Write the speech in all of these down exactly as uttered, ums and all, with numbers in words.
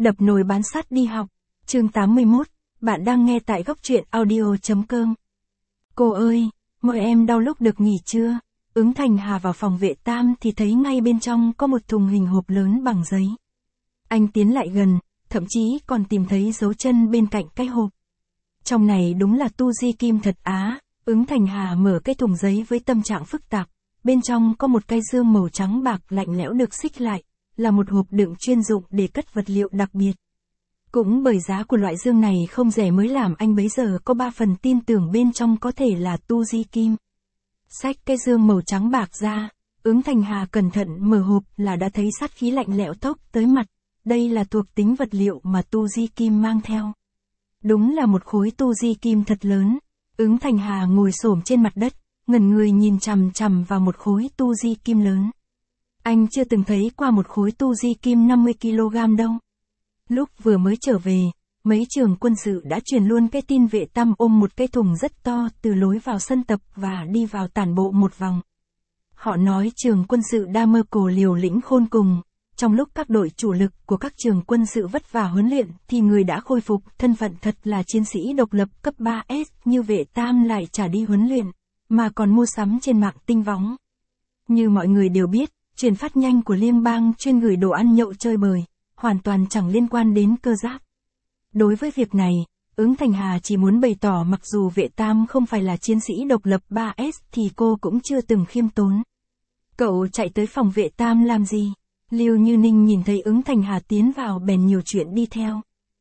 Đập nồi bán sắt đi học. Chương tám mươi mốt, bạn đang nghe tại góc truyện audio chấm com. Cô ơi, mọi em đau lúc được nghỉ chưa? Ứng Thành Hà vào phòng vệ tam thì thấy ngay bên trong có một thùng hình hộp lớn bằng giấy. Anh tiến lại gần, thậm chí còn tìm thấy dấu chân bên cạnh cái hộp. Trong này đúng là tu di kim thật á. Ứng Thành Hà mở cái thùng giấy với tâm trạng phức tạp. Bên trong có một cái dương màu trắng bạc lạnh lẽo được xích lại, là một hộp đựng chuyên dụng để cất vật liệu đặc biệt. Cũng bởi giá của loại dương này không rẻ mới làm anh bấy giờ có ba phần tin tưởng bên trong có thể là tu di kim. Xách cái dương màu trắng bạc ra, Ứng Thành Hà cẩn thận mở hộp là đã thấy sát khí lạnh lẽo tốc tới mặt. Đây là thuộc tính vật liệu mà tu di kim mang theo. Đúng là một khối tu di kim thật lớn. Ứng Thành Hà ngồi xổm trên mặt đất, ngẩn người nhìn chằm chằm vào một khối tu di kim lớn. Anh chưa từng thấy qua một khối tu di kim năm mươi ki lô gam đâu. Lúc vừa mới trở về, mấy trường quân sự đã truyền luôn cái tin vệ tam ôm một cái thùng rất to từ lối vào sân tập và đi vào tản bộ một vòng. Họ nói trường quân sự Đa Mơ Cổ liều lĩnh khôn cùng. Trong lúc các đội chủ lực của các trường quân sự vất vả huấn luyện thì người đã khôi phục thân phận thật là chiến sĩ độc lập cấp ba S như vệ tam lại chả đi huấn luyện, mà còn mua sắm trên mạng tinh võng. Như mọi người đều biết, truyền phát nhanh của liên bang chuyên gửi đồ ăn nhậu chơi bời, hoàn toàn chẳng liên quan đến cơ giáp. Đối với việc này, Ứng Thành Hà chỉ muốn bày tỏ mặc dù vệ tam không phải là chiến sĩ độc lập ba S thì cô cũng chưa từng khiêm tốn. Cậu chạy tới phòng vệ tam làm gì? Liêu Như Ninh nhìn thấy Ứng Thành Hà tiến vào bèn nhiều chuyện đi theo.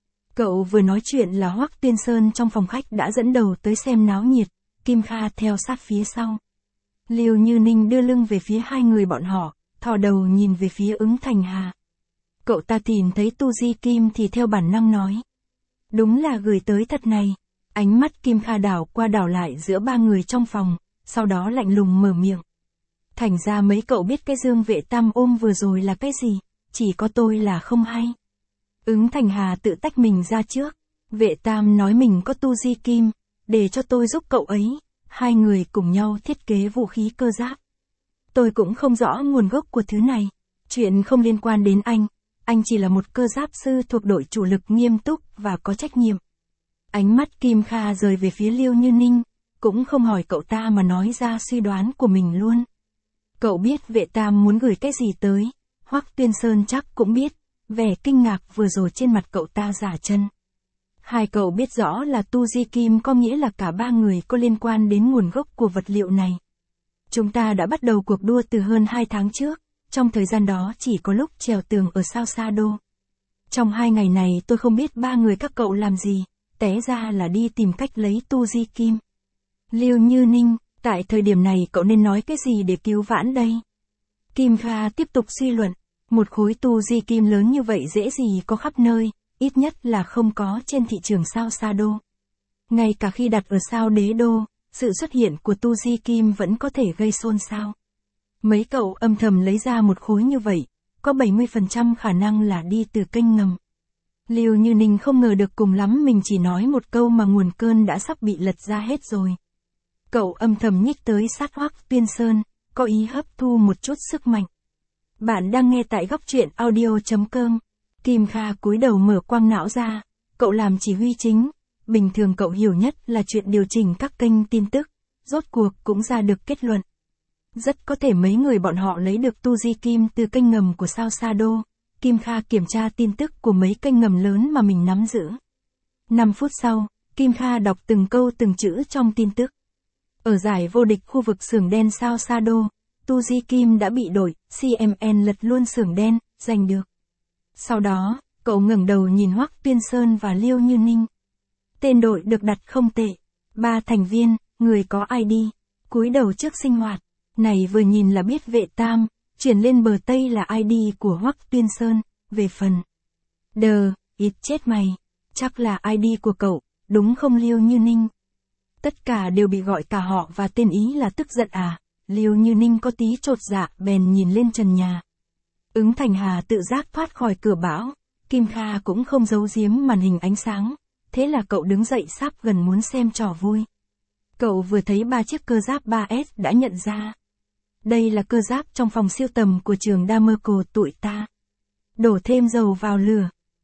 Cậu vừa nói chuyện là Hoắc Tuyên Sơn trong phòng khách đã dẫn đầu tới xem náo nhiệt, Kim Kha theo sát phía sau. Liêu Như Ninh đưa lưng về phía hai người bọn họ, thò đầu nhìn về phía Ứng Thành Hà. Cậu ta tìm thấy tu di kim thì theo bản năng nói. Đúng là gửi tới thật này. Ánh mắt Kim Kha đảo qua đảo lại giữa ba người trong phòng, sau đó lạnh lùng mở miệng. Thành ra mấy cậu biết cái dương vệ tam ôm vừa rồi là cái gì, chỉ có tôi là không hay. Ứng Thành Hà tự tách mình ra trước. Vệ tam nói mình có tu di kim, để cho tôi giúp cậu ấy. Hai người cùng nhau thiết kế vũ khí cơ giáp. Tôi cũng không rõ nguồn gốc của thứ này. Chuyện không liên quan đến anh. Anh chỉ là một cơ giáp sư thuộc đội chủ lực nghiêm túc và có trách nhiệm. Ánh mắt Kim Kha rời về phía Liêu Như Ninh, cũng không hỏi cậu ta mà nói ra suy đoán của mình luôn. Cậu biết vệ tam muốn gửi cái gì tới, Hoắc Tuyên Sơn chắc cũng biết, vẻ kinh ngạc vừa rồi trên mặt cậu ta giả chân. Hai cậu biết rõ là tu di kim có nghĩa là cả ba người có liên quan đến nguồn gốc của vật liệu này. Chúng ta đã bắt đầu cuộc đua từ hơn hai tháng trước, trong thời gian đó chỉ có lúc trèo tường ở sao Sa Đô. Trong hai ngày này tôi không biết ba người các cậu làm gì, té ra là đi tìm cách lấy tu di kim. Liêu Như Ninh, tại thời điểm này cậu nên nói cái gì để cứu vãn đây? Kim Kha tiếp tục suy luận, một khối tu di kim lớn như vậy dễ gì có khắp nơi, ít nhất là không có trên thị trường sao Sa Đô. Ngay cả khi đặt ở sao Đế Đô, sự xuất hiện của tu di kim vẫn có thể gây xôn xao. Mấy cậu âm thầm lấy ra một khối như vậy, có bảy mươi phần trăm khả năng là đi từ kênh ngầm. Liêu Như Ninh không ngờ được cùng lắm mình chỉ nói một câu mà nguồn cơn đã sắp bị lật ra hết rồi. Cậu âm thầm nhích tới sát Hoắc Tuyên Sơn, có ý hấp thu một chút sức mạnh. Bạn đang nghe tại góc truyện audio chấm com. Kim Kha cúi đầu mở quang não ra, cậu làm chỉ huy chính, bình thường cậu hiểu nhất là chuyện điều chỉnh các kênh tin tức, rốt cuộc cũng ra được kết luận. Rất có thể mấy người bọn họ lấy được tu di kim từ kênh ngầm của sao Sa Đô. Kim Kha kiểm tra tin tức của mấy kênh ngầm lớn mà mình nắm giữ. năm phút sau, Kim Kha đọc từng câu từng chữ trong tin tức. Ở giải vô địch khu vực xưởng đen sao Sa Đô, tu di kim đã bị đội, xê em en lật luôn xưởng đen, giành được. Sau đó, cậu ngẩng đầu nhìn Hoắc Tuyên Sơn và Liêu Như Ninh. Tên đội được đặt không tệ. Ba thành viên, người có i đê, cúi đầu trước sinh hoạt. Này vừa nhìn là biết vệ tam, chuyển lên bờ Tây là i đê của Hoắc Tuyên Sơn, về phần. Đờ, ít chết mày. Chắc là i đê của cậu, đúng không Liêu Như Ninh? Tất cả đều bị gọi cả họ và tên ý là tức giận à? Liêu Như Ninh có tí chột dạ bèn nhìn lên trần nhà. Ứng Thành Hà tự giác thoát khỏi cửa bão, Kim Kha cũng không giấu giếm màn hình ánh sáng, thế là cậu đứng dậy sắp gần muốn xem trò vui. Cậu vừa thấy ba chiếc cơ giáp ba S đã nhận ra. Đây là cơ giáp trong phòng siêu tầm của trường Đa Mơ Cổ tụi ta. Đổ thêm dầu vào lửa,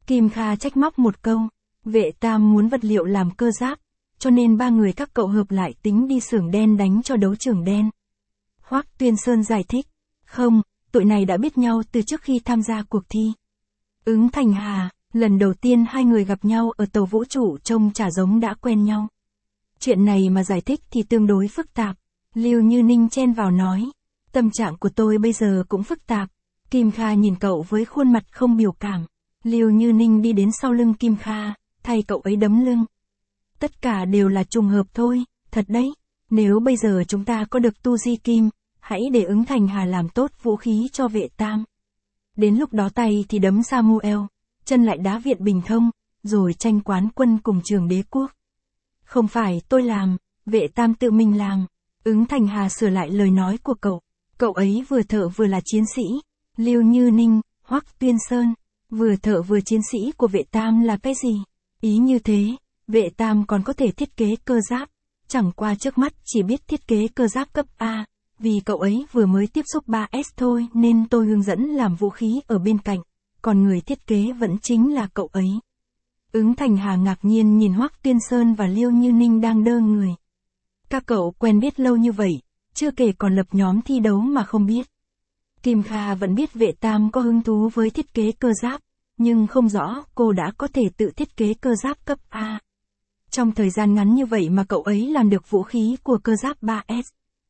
Kim Kha trách móc một câu, Vệ Tam muốn vật liệu làm cơ giáp, cho nên ba người các cậu hợp lại tính đi xưởng đen đánh cho đấu trường đen. Hoắc Tuyên Sơn giải thích, không, tụi này đã biết nhau từ trước khi tham gia cuộc thi. Ứng Thành Hà, lần đầu tiên hai người gặp nhau ở tàu vũ trụ trông chả giống đã quen nhau. Chuyện này mà giải thích thì tương đối phức tạp. Lưu Như Ninh chen vào nói, tâm trạng của tôi bây giờ cũng phức tạp. Kim Kha nhìn cậu với khuôn mặt không biểu cảm. Lưu Như Ninh đi đến sau lưng Kim Kha, thay cậu ấy đấm lưng. Tất cả đều là trùng hợp thôi, thật đấy. Nếu bây giờ chúng ta có được tu di kim, hãy để Ứng Thành Hà làm tốt vũ khí cho Vệ Tam. Đến lúc đó tay thì đấm Samuel, chân lại đá Viện Bình Thông, rồi tranh quán quân cùng Trường Đế Quốc. Không phải tôi làm, Vệ Tam tự mình làm. Ứng Thành Hà sửa lại lời nói của cậu. Cậu ấy vừa thợ vừa là chiến sĩ. Lưu Như Ninh, Hoắc Tuyên Sơn, vừa thợ vừa chiến sĩ của Vệ Tam là cái gì? Ý như thế, Vệ Tam còn có thể thiết kế cơ giáp. Chẳng qua trước mắt chỉ biết thiết kế cơ giáp cấp A. Vì cậu ấy vừa mới tiếp xúc ba S thôi nên tôi hướng dẫn làm vũ khí ở bên cạnh. Còn người thiết kế vẫn chính là cậu ấy. Ứng Thành Hà ngạc nhiên nhìn Hoắc Tuyên Sơn và Lưu Như Ninh đang đơ người. Các cậu quen biết lâu như vậy, chưa kể còn lập nhóm thi đấu mà không biết. Kim Kha vẫn biết Vệ Tam có hứng thú với thiết kế cơ giáp, nhưng không rõ cô đã có thể tự thiết kế cơ giáp cấp A. Trong thời gian ngắn như vậy mà cậu ấy làm được vũ khí của cơ giáp ba S.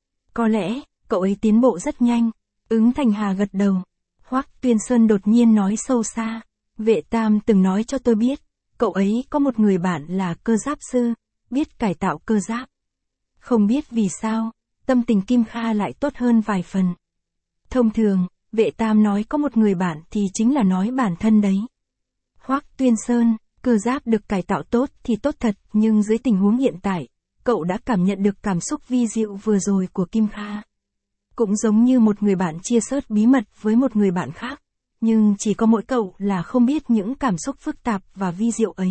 Có lẽ, cậu ấy tiến bộ rất nhanh. Ứng Thành Hà gật đầu. Hoắc Tuyên Sơn đột nhiên nói sâu xa. Vệ Tam từng nói cho tôi biết, cậu ấy có một người bạn là cơ giáp sư, biết cải tạo cơ giáp. Không biết vì sao, tâm tình Kim Kha lại tốt hơn vài phần. Thông thường, Vệ Tam nói có một người bạn thì chính là nói bản thân đấy. Hoắc Tuyên Sơn, cơ giáp được cải tạo tốt thì tốt thật, nhưng dưới tình huống hiện tại, cậu đã cảm nhận được cảm xúc vi diệu vừa rồi của Kim Kha. Cũng giống như một người bạn chia sớt bí mật với một người bạn khác, nhưng chỉ có mỗi cậu là không biết những cảm xúc phức tạp và vi diệu ấy.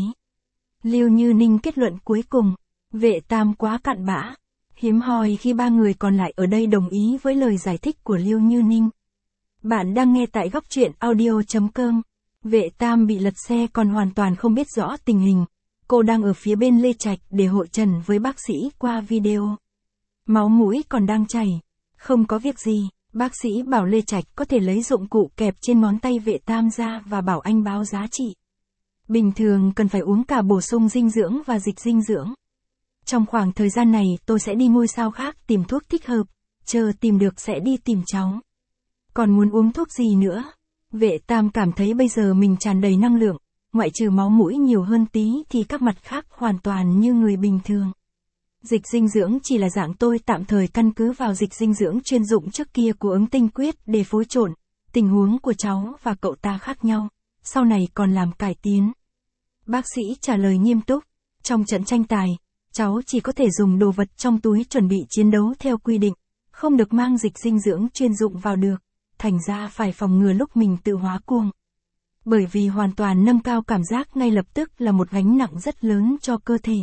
Lưu Như Ninh kết luận cuối cùng, Vệ Tam quá cặn bã. Hiếm hoi khi ba người còn lại ở đây đồng ý với lời giải thích của Lưu Như Ninh. Bạn đang nghe tại góc truyện audio chấm com. Vệ Tam bị lật xe còn hoàn toàn không biết rõ tình hình. Cô đang ở phía bên Lê Trạch để hội trần với bác sĩ qua video. Máu mũi còn đang chảy. Không có việc gì, bác sĩ bảo Lê Trạch có thể lấy dụng cụ kẹp trên ngón tay Vệ Tam ra và bảo anh báo giá trị. Bình thường cần phải uống cả bổ sung dinh dưỡng và dịch dinh dưỡng. Trong khoảng thời gian này tôi sẽ đi ngôi sao khác tìm thuốc thích hợp, chờ tìm được sẽ đi tìm cháu. Còn muốn uống thuốc gì nữa? Vệ Tam cảm thấy bây giờ mình tràn đầy năng lượng, ngoại trừ máu mũi nhiều hơn tí thì các mặt khác hoàn toàn như người bình thường. Dịch dinh dưỡng chỉ là dạng tôi tạm thời căn cứ vào dịch dinh dưỡng chuyên dụng trước kia của Ứng Tinh Quyết để phối trộn, tình huống của cháu và cậu ta khác nhau, sau này còn làm cải tiến. Bác sĩ trả lời nghiêm túc, trong trận tranh tài, cháu chỉ có thể dùng đồ vật trong túi chuẩn bị chiến đấu theo quy định, không được mang dịch dinh dưỡng chuyên dụng vào được, thành ra phải phòng ngừa lúc mình tự hóa cuồng. Bởi vì hoàn toàn nâng cao cảm giác ngay lập tức là một gánh nặng rất lớn cho cơ thể.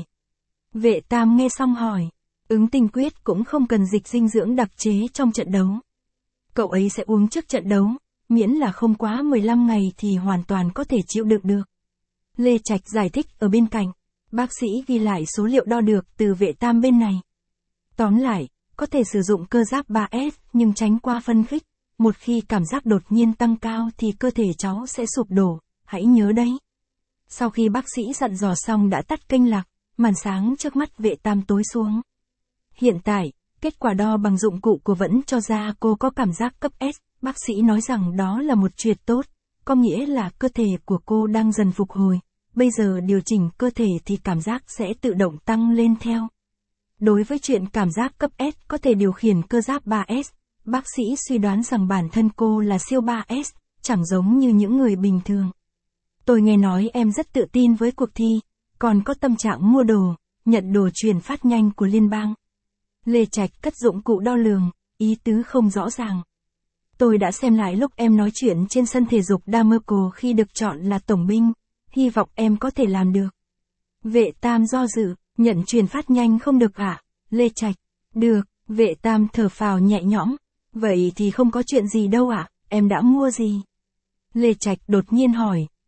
Vệ Tam nghe xong hỏi, Ứng Tinh Quyết cũng không cần dịch dinh dưỡng đặc chế trong trận đấu. Cậu ấy sẽ uống trước trận đấu, miễn là không quá mười lăm ngày thì hoàn toàn có thể chịu đựng được. Lê Trạch giải thích ở bên cạnh, bác sĩ ghi lại số liệu đo được từ Vệ Tam bên này. Tóm lại, có thể sử dụng cơ giáp ba S nhưng tránh qua phân khích, một khi cảm giác đột nhiên tăng cao thì cơ thể cháu sẽ sụp đổ, hãy nhớ đấy. Sau khi bác sĩ dặn dò xong đã tắt kênh lạc, màn sáng trước mắt Vệ Tam tối xuống. Hiện tại, kết quả đo bằng dụng cụ của vẫn cho ra cô có cảm giác cấp S, bác sĩ nói rằng đó là một chuyện tốt, có nghĩa là cơ thể của cô đang dần phục hồi, bây giờ điều chỉnh cơ thể thì cảm giác sẽ tự động tăng lên theo. Đối với chuyện cảm giác cấp S có thể điều khiển cơ giáp ba S, bác sĩ suy đoán rằng bản thân cô là siêu ba S, chẳng giống như những người bình thường. Tôi nghe nói em rất tự tin với cuộc thi, còn có tâm trạng mua đồ, nhận đồ truyền phát nhanh của liên bang. Lê Trạch cất dụng cụ đo lường, ý tứ không rõ ràng. Tôi đã xem lại lúc em nói chuyện trên sân thể dục Damerco khi được chọn là tổng binh, hy vọng em có thể làm được. Vệ Tam do dự, nhận truyền phát nhanh không được hả? Lê Trạch, được, Vệ Tam thở phào nhẹ nhõm, vậy thì không có chuyện gì đâu ạ, em đã mua gì? Lê Trạch đột nhiên hỏi,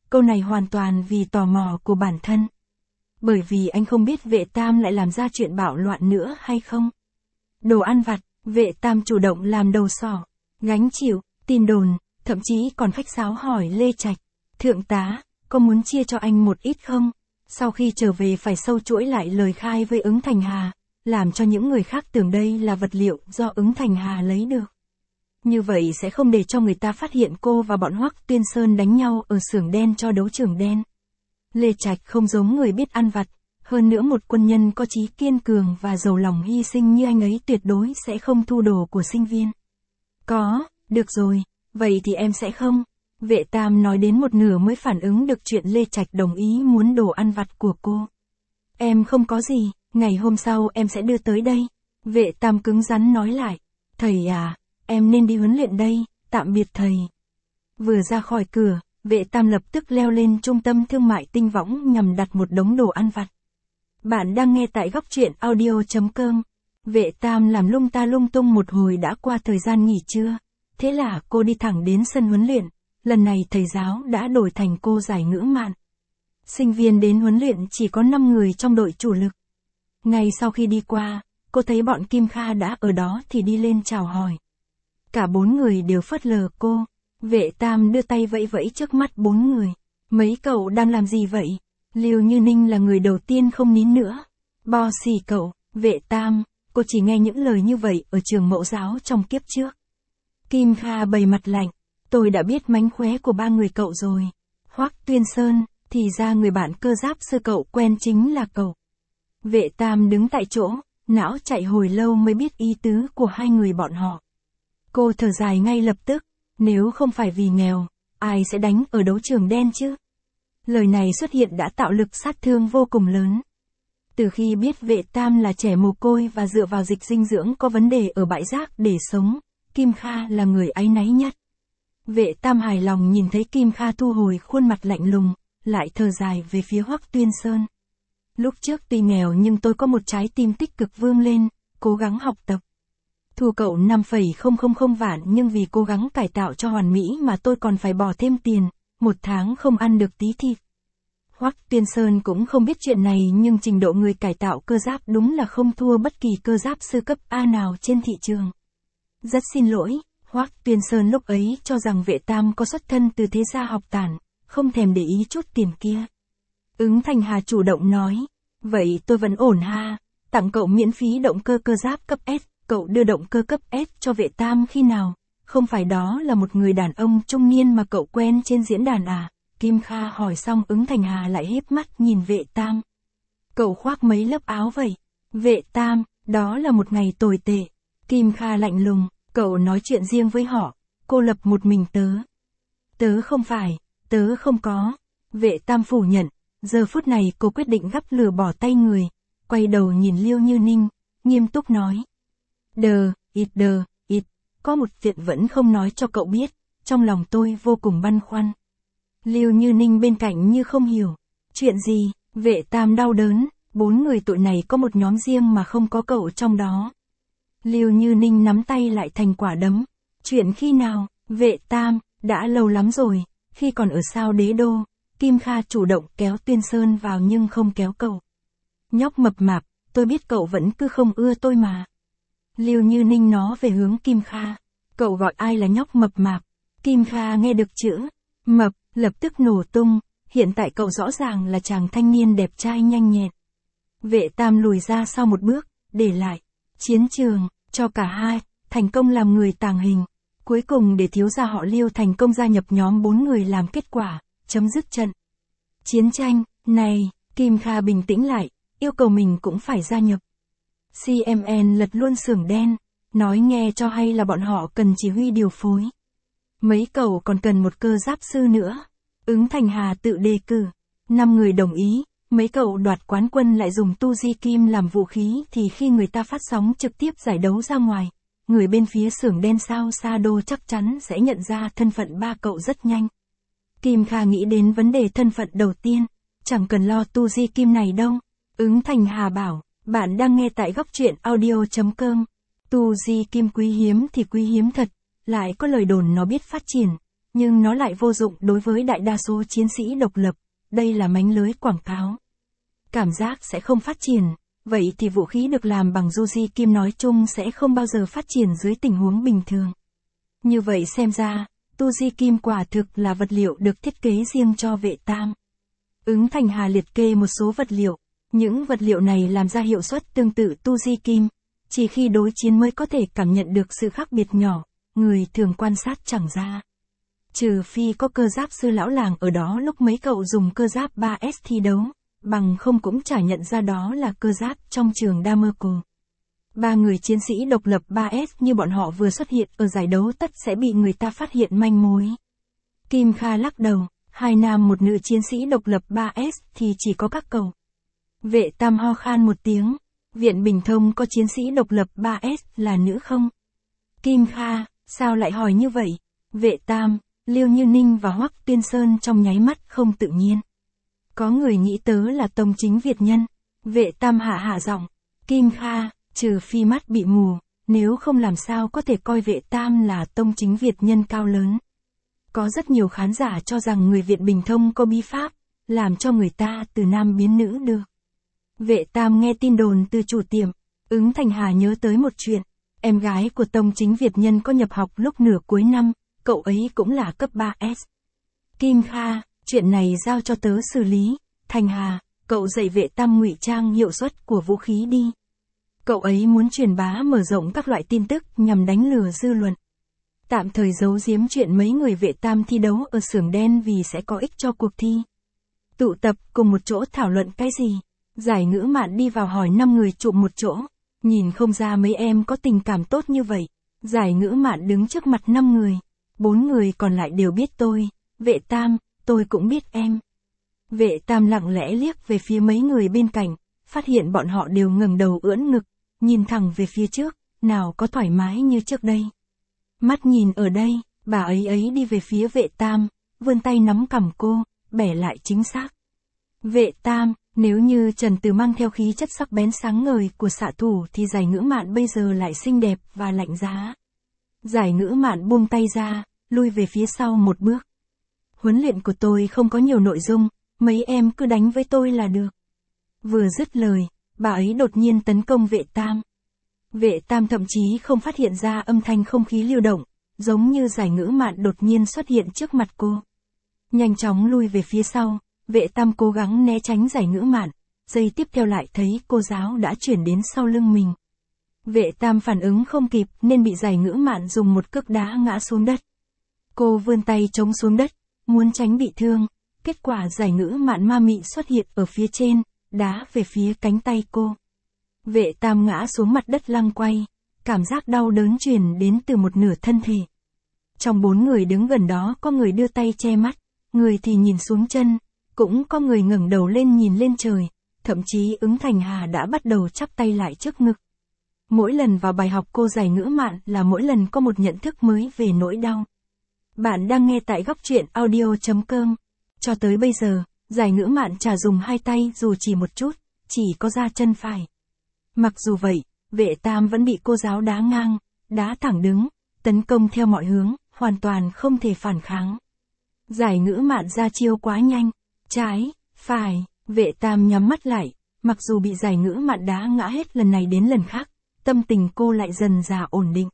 câu này hoàn toàn vì tò mò của bản thân. Bởi vì anh không biết vệ tam lại làm ra chuyện bạo loạn nữa hay không. Đồ ăn vặt, vệ tam chủ động làm đầu sỏ, gánh chịu, tin đồn, thậm chí còn khách sáo hỏi Lê Trạch, thượng tá, có muốn chia cho anh một ít không? Sau khi trở về phải sâu chuỗi lại lời khai với Ứng Thành Hà, làm cho những người khác tưởng đây là vật liệu do Ứng Thành Hà lấy được. Như vậy sẽ không để cho người ta phát hiện cô và bọn Hoắc Tuyên Sơn đánh nhau ở xưởng đen cho đấu trường đen. Lê Trạch không giống người biết ăn vặt, hơn nữa một quân nhân có chí kiên cường và giàu lòng hy sinh như anh ấy tuyệt đối sẽ không thu đồ của sinh viên. Có, được rồi, vậy thì em sẽ không. Vệ tam nói đến một nửa mới phản ứng được chuyện Lê Trạch đồng ý muốn đồ ăn vặt của cô. Em không có gì, ngày hôm sau em sẽ đưa tới đây. Vệ tam cứng rắn nói lại. Thầy à, em nên đi huấn luyện đây, tạm biệt thầy. Vừa ra khỏi cửa, vệ tam lập tức leo lên trung tâm thương mại Tinh Võng nhằm đặt một đống đồ ăn vặt. Bạn đang nghe tại góc truyện audio.com. Vệ tam làm lung ta lung tung một hồi đã qua thời gian nghỉ trưa. Thế là cô đi thẳng đến sân huấn luyện. Lần này thầy giáo đã đổi thành cô giải ngữ mạn. Sinh viên đến huấn luyện chỉ có năm người trong đội chủ lực. Ngay sau khi đi qua, cô thấy bọn Kim Kha đã ở đó thì đi lên chào hỏi. Cả bốn người đều phớt lờ cô. Vệ tam đưa tay vẫy vẫy trước mắt bốn người. Mấy cậu đang làm gì vậy? Liêu Như Ninh là người đầu tiên không nín nữa. Bo xì cậu, vệ tam, cô chỉ nghe những lời như vậy ở trường mẫu giáo trong kiếp trước. Kim Kha bày mặt lạnh. Tôi đã biết mánh khóe của ba người cậu rồi. Hoắc Tuyên Sơn, thì ra người bạn cơ giáp sư cậu quen chính là cậu. Vệ tam đứng tại chỗ, não chạy hồi lâu mới biết ý tứ của hai người bọn họ. Cô thở dài ngay lập tức, nếu không phải vì nghèo, ai sẽ đánh ở đấu trường đen chứ? Lời này xuất hiện đã tạo lực sát thương vô cùng lớn. Từ khi biết vệ tam là trẻ mồ côi và dựa vào dịch dinh dưỡng có vấn đề ở bãi rác để sống, Kim Kha là người áy náy nhất. Vệ tam hài lòng nhìn thấy Kim Kha thu hồi khuôn mặt lạnh lùng, lại thở dài về phía Hoắc Tuyên Sơn. Lúc trước tuy nghèo nhưng tôi có một trái tim tích cực vươn lên, cố gắng học tập. Thu cậu năm phẩy không không không vạn nhưng vì cố gắng cải tạo cho hoàn mỹ mà tôi còn phải bỏ thêm tiền, một tháng không ăn được tí thịt. Hoắc Tuyên Sơn cũng không biết chuyện này nhưng trình độ người cải tạo cơ giáp đúng là không thua bất kỳ cơ giáp sư cấp A nào trên thị trường. Rất xin lỗi, Hoắc Tuyên Sơn lúc ấy cho rằng vệ tam có xuất thân từ thế gia học tản, không thèm để ý chút tiền kia. Ứng Thành Hà chủ động nói, vậy tôi vẫn ổn ha, tặng cậu miễn phí động cơ cơ giáp cấp S, cậu đưa động cơ cấp S cho vệ tam khi nào, không phải đó là một người đàn ông trung niên mà cậu quen trên diễn đàn à? Kim Kha hỏi xong Ứng Thành Hà lại híp mắt nhìn vệ tam. Cậu khoác mấy lớp áo vậy? Vệ tam, đó là một ngày tồi tệ. Kim Kha lạnh lùng, cậu nói chuyện riêng với họ, cô lập một mình tớ. Tớ không phải, tớ không có. Vệ tam phủ nhận, giờ phút này cô quyết định gắp lửa bỏ tay người, quay đầu nhìn Liêu Như Ninh, nghiêm túc nói. Đờ, ít đờ, ít, có một chuyện vẫn không nói cho cậu biết, trong lòng tôi vô cùng băn khoăn. Liêu Như Ninh bên cạnh như không hiểu. Chuyện gì? Vệ tam đau đớn, bốn người tụi này có một nhóm riêng mà không có cậu trong đó. Liêu Như Ninh nắm tay lại thành quả đấm. Chuyện khi nào? Vệ tam, đã lâu lắm rồi, khi còn ở sao đế đô, Kim Kha chủ động kéo Tuyên Sơn vào nhưng không kéo cậu. Nhóc mập mạp, tôi biết cậu vẫn cứ không ưa tôi mà. Liêu Như Ninh nó về hướng Kim Kha. Cậu gọi ai là nhóc mập mạp? Kim Kha nghe được chữ mập, lập tức nổ tung, hiện tại cậu rõ ràng là chàng thanh niên đẹp trai nhanh nhẹn. Vệ tam lùi ra sau một bước, để lại chiến trường, cho cả hai, thành công làm người tàng hình. Cuối cùng để thiếu gia họ Liêu thành công gia nhập nhóm bốn người làm kết quả, chấm dứt trận chiến tranh. Này, Kim Kha bình tĩnh lại, yêu cầu mình cũng phải gia nhập. xê em en lật luôn xưởng đen, nói nghe cho hay là bọn họ cần chỉ huy điều phối. Mấy cậu còn cần một cơ giáp sư nữa. Ứng Thành Hà tự đề cử. Năm người đồng ý, mấy cậu đoạt quán quân lại dùng tu di kim làm vũ khí thì khi người ta phát sóng trực tiếp giải đấu ra ngoài, người bên phía xưởng đen sao Sa Đô chắc chắn sẽ nhận ra thân phận ba cậu rất nhanh. Kim Kha nghĩ đến vấn đề thân phận đầu tiên, chẳng cần lo tu di kim này đâu. Ứng Thành Hà bảo, bạn đang nghe tại góc truyện audio.com. Tu di kim quý hiếm thì quý hiếm thật, lại có lời đồn nó biết phát triển, nhưng nó lại vô dụng đối với đại đa số chiến sĩ độc lập, đây là mánh lưới quảng cáo. Cảm giác sẽ không phát triển, vậy thì vũ khí được làm bằng Yuji Kim nói chung sẽ không bao giờ phát triển dưới tình huống bình thường. Như vậy xem ra, Yuji Kim quả thực là vật liệu được thiết kế riêng cho vệ tam. Ứng Thành Hà liệt kê một số vật liệu, những vật liệu này làm ra hiệu suất tương tự Yuji Kim, chỉ khi đối chiến mới có thể cảm nhận được sự khác biệt nhỏ, người thường quan sát chẳng ra. Trừ phi có cơ giáp sư lão làng ở đó lúc mấy cậu dùng cơ giáp ba S thi đấu, bằng không cũng chả nhận ra đó là cơ giáp trong trường Damerco. Ba người chiến sĩ độc lập ba S như bọn họ vừa xuất hiện ở giải đấu tất sẽ bị người ta phát hiện manh mối. Kim Kha lắc đầu, hai nam một nữ chiến sĩ độc lập ba S thì chỉ có các cậu. Vệ tam ho khan một tiếng, Viện Bình Thông có chiến sĩ độc lập ba S là nữ không? Kim Kha, sao lại hỏi như vậy? Vệ tam, Liêu Như Ninh và Hoắc Tuyên Sơn trong nháy mắt không tự nhiên. Có người nghĩ tớ là tông chính Việt nhân. Vệ tam hạ hạ giọng. Kim Kha, trừ phi mắt bị mù, nếu không làm sao có thể coi vệ tam là tông chính Việt nhân cao lớn. Có rất nhiều khán giả cho rằng người Viện Bình Thông có bí pháp, làm cho người ta từ nam biến nữ được. Vệ tam nghe tin đồn từ chủ tiệm, Ứng Thành Hà nhớ tới một chuyện. Em gái của tông chính Việt nhân có nhập học lúc nửa cuối năm, cậu ấy cũng là cấp ba S. Kim Kha, chuyện này giao cho tớ xử lý. Thành Hà, cậu dạy vệ tam ngụy trang hiệu suất của vũ khí đi. Cậu ấy muốn truyền bá mở rộng các loại tin tức nhằm đánh lừa dư luận. Tạm thời giấu giếm chuyện mấy người vệ tam thi đấu ở xưởng đen vì sẽ có ích cho cuộc thi. Tụ tập cùng một chỗ thảo luận cái gì? Giải Ngữ Mạn đi vào hỏi năm người chụm một chỗ. Nhìn không ra mấy em có tình cảm tốt như vậy. Giải Ngữ Mạn đứng trước mặt năm người. Bốn người còn lại đều biết tôi. Vệ tam, tôi cũng biết em. Vệ tam lặng lẽ liếc về phía mấy người bên cạnh, phát hiện bọn họ đều ngẩng đầu ưỡn ngực, nhìn thẳng về phía trước, nào có thoải mái như trước đây. Mắt nhìn ở đây, bà ấy ấy đi về phía vệ tam, vươn tay nắm cằm cô, bẻ lại chính xác. Vệ tam, nếu như Trần Từ mang theo khí chất sắc bén sáng ngời của xạ thủ thì Giải Ngữ Mạn bây giờ lại xinh đẹp và lạnh giá. Giải Ngữ Mạn buông tay ra, lui về phía sau một bước. Huấn luyện của tôi không có nhiều nội dung, mấy em cứ đánh với tôi là được. Vừa dứt lời, bà ấy đột nhiên tấn công vệ tam. Vệ tam thậm chí không phát hiện ra âm thanh không khí lưu động, giống như Giải Ngữ Mạn đột nhiên xuất hiện trước mặt cô. Nhanh chóng lui về phía sau, vệ tam cố gắng né tránh Giải Ngữ Mạn, giây tiếp theo lại thấy cô giáo đã chuyển đến sau lưng mình. Vệ tam phản ứng không kịp nên bị Giải Ngữ Mạn dùng một cước đá ngã xuống đất. Cô vươn tay chống xuống đất, muốn tránh bị thương, kết quả Giải Ngữ Mạn ma mị xuất hiện ở phía trên, đá về phía cánh tay cô. Vệ tam ngã xuống mặt đất lăn quay, cảm giác đau đớn truyền đến từ một nửa thân thể. Trong bốn người đứng gần đó có người đưa tay che mắt, người thì nhìn xuống chân, cũng có người ngẩng đầu lên nhìn lên trời, thậm chí Ứng Thành Hà đã bắt đầu chắp tay lại trước ngực. Mỗi lần vào bài học cô Giải Ngữ Mạn là mỗi lần có một nhận thức mới về nỗi đau. Bạn đang nghe tại góc truyện audio chấm com. Cho tới bây giờ, Giải Ngữ Mạn chả dùng hai tay dù chỉ một chút, chỉ có ra chân phải. Mặc dù vậy, vệ tam vẫn bị cô giáo đá ngang, đá thẳng đứng, tấn công theo mọi hướng, hoàn toàn không thể phản kháng. Giải Ngữ Mạn ra chiêu quá nhanh, trái, phải, vệ tam nhắm mắt lại, mặc dù bị Giải Ngữ Mạn đá ngã hết lần này đến lần khác, tâm tình cô lại dần dà ổn định.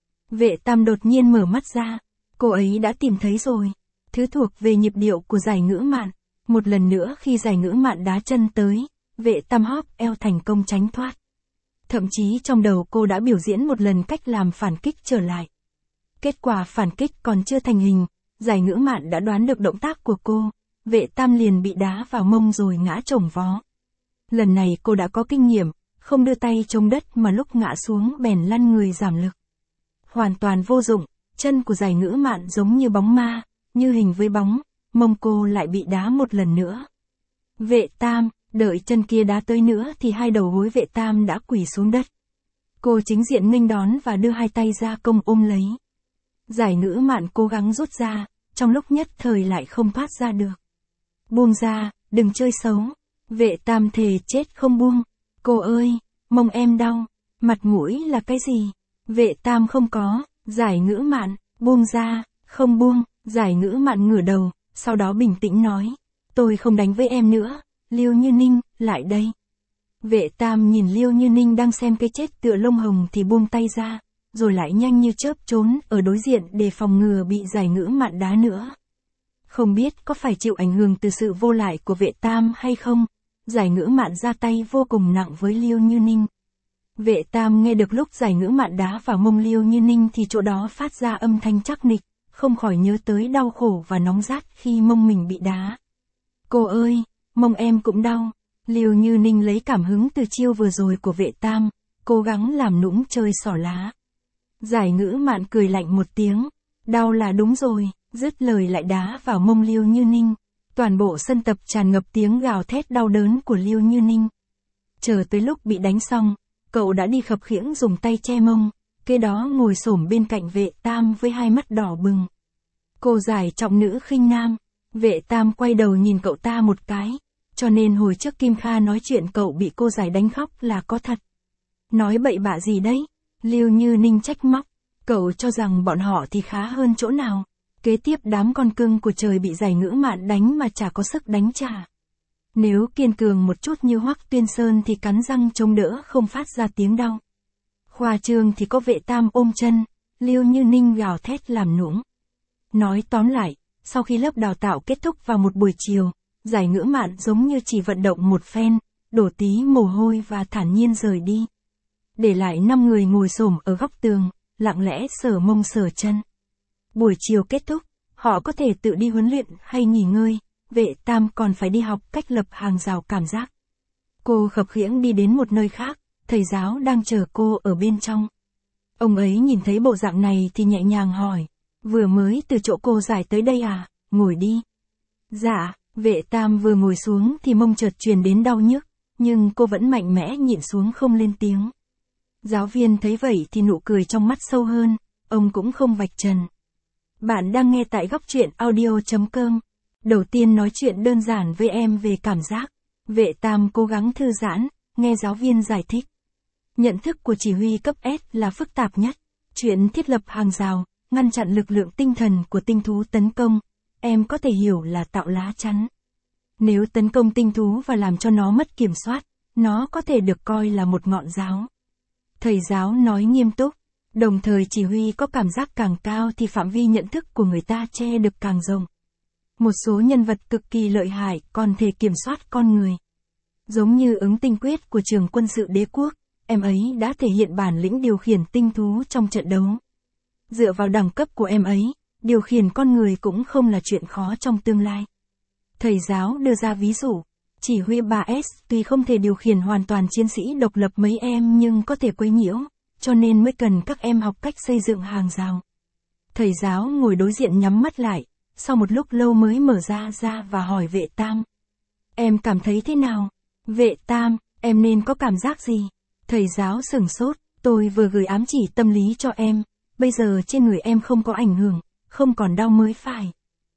Vệ tam đột nhiên mở mắt ra, cô ấy đã tìm thấy rồi, thứ thuộc về nhịp điệu của Giải Ngữ Mạn. Một lần nữa khi Giải Ngữ Mạn đá chân tới, vệ tam hóp eo thành công tránh thoát. Thậm chí trong đầu cô đã biểu diễn một lần cách làm phản kích trở lại. Kết quả phản kích còn chưa thành hình, Giải Ngữ Mạn đã đoán được động tác của cô, vệ tam liền bị đá vào mông rồi ngã chồng vó. Lần này cô đã có kinh nghiệm, không đưa tay chống đất mà lúc ngã xuống bèn lăn người giảm lực. Hoàn toàn vô dụng, chân của Giải Ngữ Mạn giống như bóng ma, như hình với bóng, mông cô lại bị đá một lần nữa. Vệ tam, đợi chân kia đá tới nữa thì hai đầu gối vệ tam đã quỳ xuống đất. Cô chính diện nghênh đón và đưa hai tay ra công ôm lấy. Giải Ngữ Mạn cố gắng rút ra, trong lúc nhất thời lại không thoát ra được. Buông ra, đừng chơi xấu. Vệ tam thề chết không buông. Cô ơi, mông em đau, mặt mũi là cái gì? Vệ tam không có. Giải Ngữ Mạn, buông ra, không buông. Giải Ngữ Mạn ngửa đầu, sau đó bình tĩnh nói. Tôi không đánh với em nữa, Liêu Như Ninh, lại đây. Vệ Tam nhìn Liêu Như Ninh đang xem cái chết tựa lông hồng thì buông tay ra, rồi lại nhanh như chớp trốn ở đối diện để phòng ngừa bị Giải Ngữ Mạn đá nữa. Không biết có phải chịu ảnh hưởng từ sự vô lại của Vệ Tam hay không, Giải Ngữ Mạn ra tay vô cùng nặng với Liêu Như Ninh. Vệ Tam nghe được lúc Giải Ngữ Mạn đá vào mông Liêu Như Ninh thì chỗ đó phát ra âm thanh chắc nịch, không khỏi nhớ tới đau khổ và nóng rát khi mông mình bị đá. Cô ơi, mông em cũng đau. Liêu Như Ninh lấy cảm hứng từ chiêu vừa rồi của Vệ Tam, cố gắng làm nũng chơi xỏ lá. Giải Ngữ Mạn cười lạnh một tiếng, đau là đúng rồi, dứt lời lại đá vào mông Liêu Như Ninh. Toàn bộ sân tập tràn ngập tiếng gào thét đau đớn của Liêu Như Ninh. Chờ tới lúc bị đánh xong, cậu đã đi khập khiễng dùng tay che mông, kế đó ngồi xổm bên cạnh Vệ Tam với hai mắt đỏ bừng. Cô Giải trọng nữ khinh nam. Vệ Tam quay đầu nhìn cậu ta một cái, cho nên hồi trước Kim Kha nói chuyện cậu bị cô Giải đánh khóc là có thật. Nói bậy bạ gì đấy? Liêu Như Ninh trách móc, cậu cho rằng bọn họ thì khá hơn chỗ nào? Kế tiếp đám con cưng của trời bị Giải Ngữ Mạn đánh mà chả có sức đánh trả. Nếu kiên cường một chút như Hoắc Tuyên Sơn thì cắn răng chống đỡ không phát ra tiếng đau. Khoa trương thì có Vệ Tam ôm chân, Liêu Như Ninh gào thét làm nũng. Nói tóm lại, sau khi lớp đào tạo kết thúc vào một buổi chiều, Giải Ngữ Mạn giống như chỉ vận động một phen, đổ tí mồ hôi và thản nhiên rời đi. Để lại năm người ngồi xổm ở góc tường, lặng lẽ sờ mông sờ chân. Buổi chiều kết thúc, họ có thể tự đi huấn luyện hay nghỉ ngơi, Vệ Tam còn phải đi học cách lập hàng rào cảm giác. Cô khập khiễng đi đến một nơi khác, thầy giáo đang chờ cô ở bên trong. Ông ấy nhìn thấy bộ dạng này thì nhẹ nhàng hỏi, vừa mới từ chỗ cô Giải tới đây à, ngồi đi. Dạ, Vệ Tam vừa ngồi xuống thì mông chợt truyền đến đau nhức, nhưng cô vẫn mạnh mẽ nhịn xuống không lên tiếng. Giáo viên thấy vậy thì nụ cười trong mắt sâu hơn, ông cũng không vạch trần. Bạn đang nghe tại góc truyện audio chấm com. Đầu tiên nói chuyện đơn giản với em về cảm giác. Vệ Tam cố gắng thư giãn, nghe giáo viên giải thích. Nhận thức của chỉ huy cấp S là phức tạp nhất. Chuyện thiết lập hàng rào, ngăn chặn lực lượng tinh thần của tinh thú tấn công, em có thể hiểu là tạo lá chắn. Nếu tấn công tinh thú và làm cho nó mất kiểm soát, nó có thể được coi là một ngọn giáo. Thầy giáo nói nghiêm túc, đồng thời chỉ huy có cảm giác càng cao thì phạm vi nhận thức của người ta che được càng rộng. Một số nhân vật cực kỳ lợi hại còn thể kiểm soát con người. Giống như ứng tinh quyết của trường quân sự đế quốc, em ấy đã thể hiện bản lĩnh điều khiển tinh thú trong trận đấu. Dựa vào đẳng cấp của em ấy, điều khiển con người cũng không là chuyện khó trong tương lai. Thầy giáo đưa ra ví dụ, chỉ huy ba S tuy không thể điều khiển hoàn toàn chiến sĩ độc lập mấy em nhưng có thể quấy nhiễu, cho nên mới cần các em học cách xây dựng hàng rào. Thầy giáo ngồi đối diện nhắm mắt lại, sau một lúc lâu mới mở ra ra và hỏi Vệ Tam. Em cảm thấy thế nào? Vệ Tam, em nên có cảm giác gì? Thầy giáo sửng sốt, tôi vừa gửi ám chỉ tâm lý cho em, bây giờ trên người em không có ảnh hưởng, không còn đau mới phải.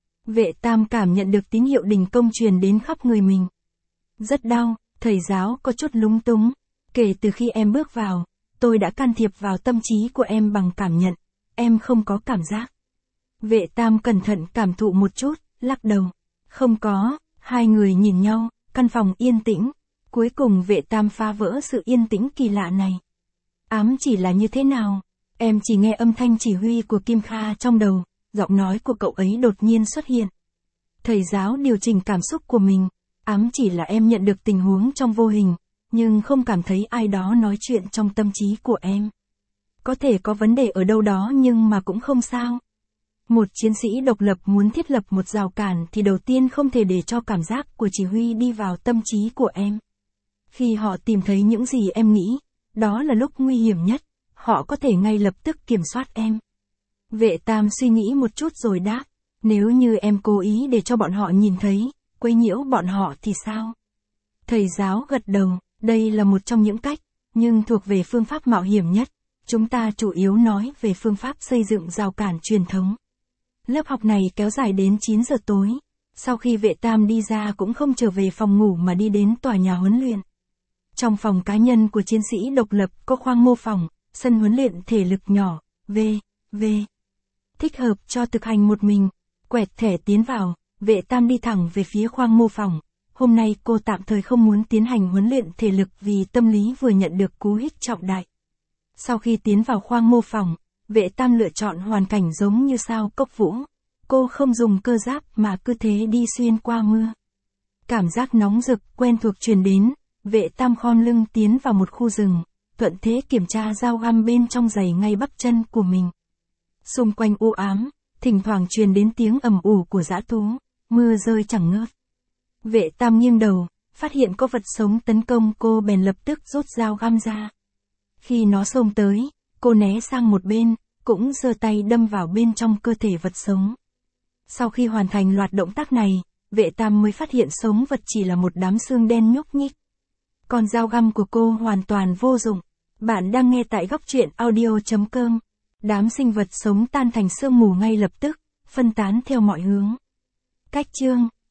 Vệ Tam cảm nhận được tín hiệu đình công truyền đến khắp người mình. Rất đau, thầy giáo có chút lúng túng. Kể từ khi em bước vào, tôi đã can thiệp vào tâm trí của em bằng cảm nhận, em không có cảm giác. Vệ Tam cẩn thận cảm thụ một chút, lắc đầu. Không có, hai người nhìn nhau, căn phòng yên tĩnh. Cuối cùng Vệ Tam phá vỡ sự yên tĩnh kỳ lạ này. Ám chỉ là như thế nào? Em chỉ nghe âm thanh chỉ huy của Kim Kha trong đầu, giọng nói của cậu ấy đột nhiên xuất hiện. Thầy giáo điều chỉnh cảm xúc của mình, ám chỉ là em nhận được tình huống trong vô hình, nhưng không cảm thấy ai đó nói chuyện trong tâm trí của em. Có thể có vấn đề ở đâu đó nhưng mà cũng không sao. Một chiến sĩ độc lập muốn thiết lập một rào cản thì đầu tiên không thể để cho cảm giác của chỉ huy đi vào tâm trí của em. Khi họ tìm thấy những gì em nghĩ, đó là lúc nguy hiểm nhất, họ có thể ngay lập tức kiểm soát em. Vệ Tam suy nghĩ một chút rồi đáp, nếu như em cố ý để cho bọn họ nhìn thấy, quấy nhiễu bọn họ thì sao? Thầy giáo gật đầu, đây là một trong những cách, nhưng thuộc về phương pháp mạo hiểm nhất. Chúng ta chủ yếu nói về phương pháp xây dựng rào cản truyền thống. Lớp học này kéo dài đến chín giờ tối. Sau khi Vệ Tam đi ra cũng không trở về phòng ngủ mà đi đến tòa nhà huấn luyện. Trong phòng cá nhân của chiến sĩ độc lập có khoang mô phỏng, sân huấn luyện thể lực nhỏ, v, v. Thích hợp cho thực hành một mình. Quẹt thẻ tiến vào, vệ tam đi thẳng về phía khoang mô phỏng. Hôm nay cô tạm thời không muốn tiến hành huấn luyện thể lực vì tâm lý vừa nhận được cú hích trọng đại. Sau khi tiến vào khoang mô phỏng, vệ tam lựa chọn hoàn cảnh giống như sao cốc vũ. Cô không dùng cơ giáp mà cứ thế đi xuyên qua mưa. Cảm giác nóng rực, quen thuộc truyền đến, vệ tam khom lưng tiến vào một khu rừng, thuận thế kiểm tra dao găm bên trong giày ngay bắp chân của mình. Xung quanh u ám, thỉnh thoảng truyền đến tiếng ầm ủ của dã thú, mưa rơi chẳng ngớt. Vệ tam nghiêng đầu, phát hiện có vật sống tấn công cô bèn lập tức rút dao găm ra. Khi nó xông tới, cô né sang một bên, cũng giơ tay đâm vào bên trong cơ thể vật sống. Sau khi hoàn thành loạt động tác này, vệ tam mới phát hiện sống vật chỉ là một đám xương đen nhúc nhích. Còn dao găm của cô hoàn toàn vô dụng. Bạn đang nghe tại góc truyện audio chấm com. Đám sinh vật sống tan thành sương mù ngay lập tức, phân tán theo mọi hướng. Cách chương